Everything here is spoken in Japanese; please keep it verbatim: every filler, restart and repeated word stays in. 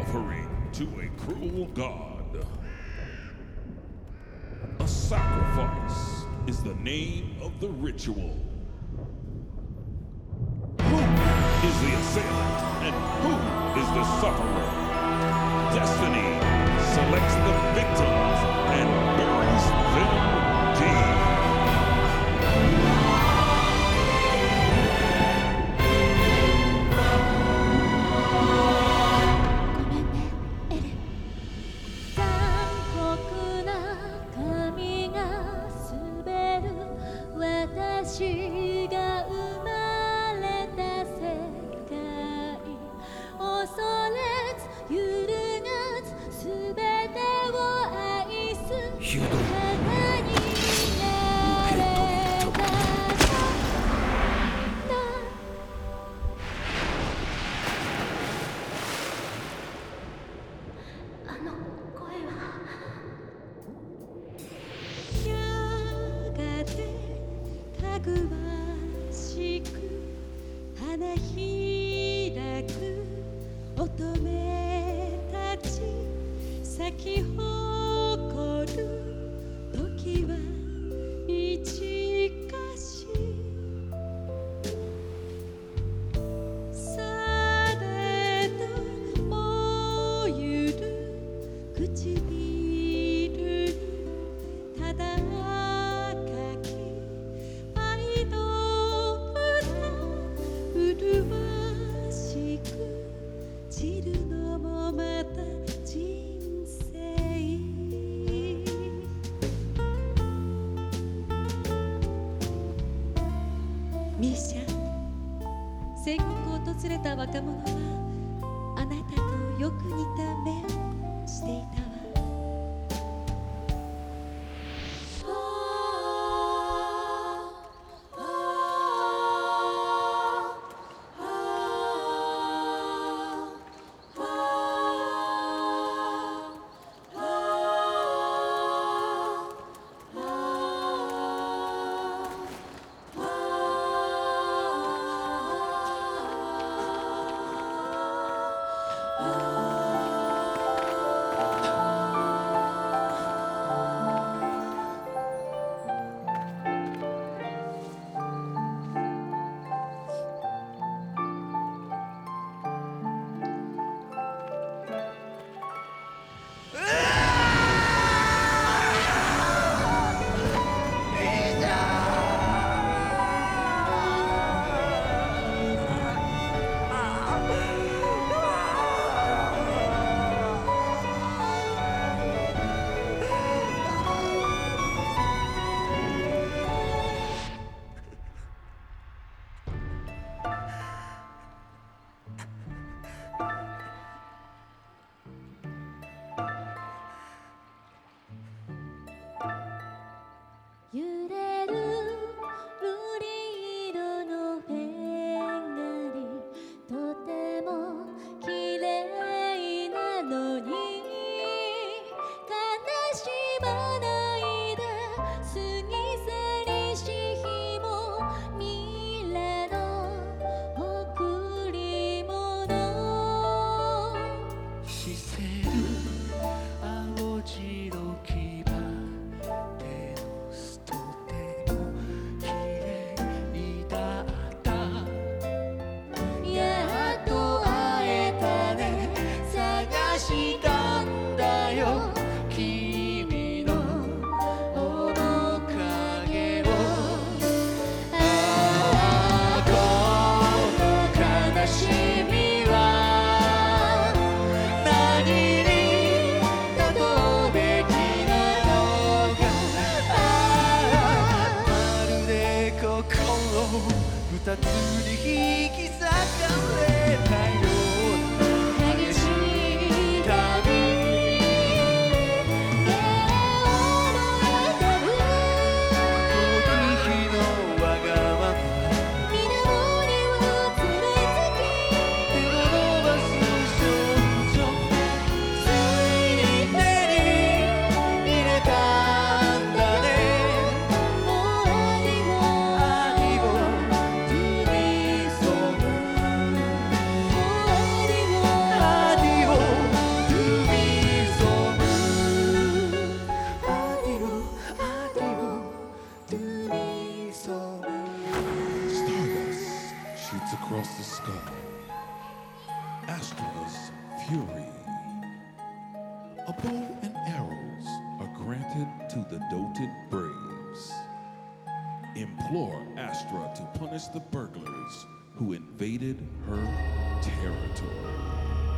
offering to a cruel god. A sacrifice is the name of the ritual. Who is the assailant and who is the sufferer? Destiny selects the victims and buries them deep. ミーシャ、せっかく訪れた若者はあなたとよく似た目をしていたわ。 揺れる瑠璃色のフェンガリ、とても綺麗なのに悲しまないで過ぎ去りし日も未来の贈り物。 しせる青白きばしたんだよ君の across the sky. Astra's fury. A bow and arrows are granted to the doted braves. Implore Astra to punish the burglars who invaded her territory.